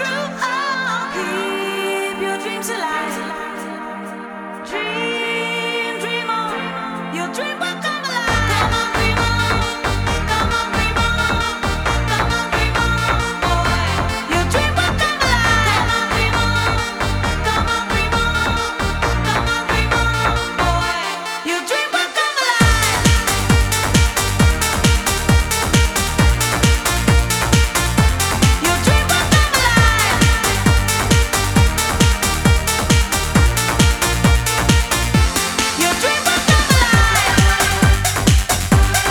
true. Oh, keep your dreams alive. Dream, dream on. Your dream will come alive. Come on, dream on. Come on, dream on. Come on, dream on, boy. Your dream will come alive. Come on, dream on. Come on, dream on. Come on, dream on, boy. Your dream will come alive. Your dream will come alive. Your dream will come alive.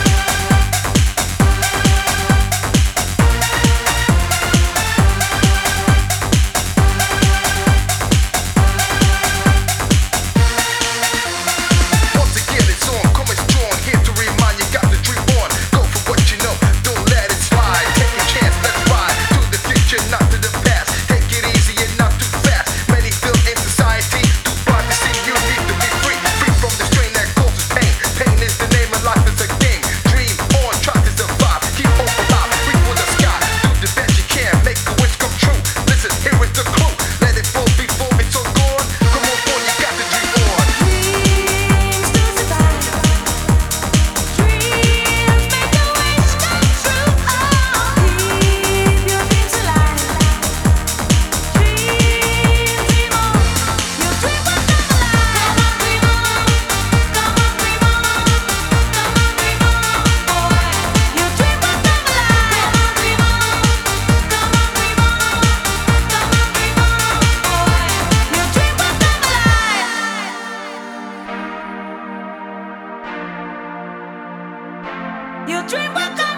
Once again, it's on, coming strong. Here to remind you, got the dream on. Go for what you know, don't let it slide. Take a chance, let's ride to the future, not to the past. Take it easy and not too fast. Many feel in society too blind to see you need to be free, free from the strain that causes pain. Pain is the name of life, is a game. Dream on, try to survive. Keep hope alive, reach for the sky. Do the best you can, make a wish come true. Listen, here is the clue. Let it fall before it's all gone. Come on, boy, you got the dream on. Dreams to survive. Dreams make a wish come true. Oh, keep your dreams alive. Dream, dream on. Your dream will come alive. Come on, dream on. Come on, dream on. Come on, dream on, boy. Your dream will come alive. Come on, dream on. Come on, dream on. Come on, dream on, boy. Your dream will come alive. Your dream will come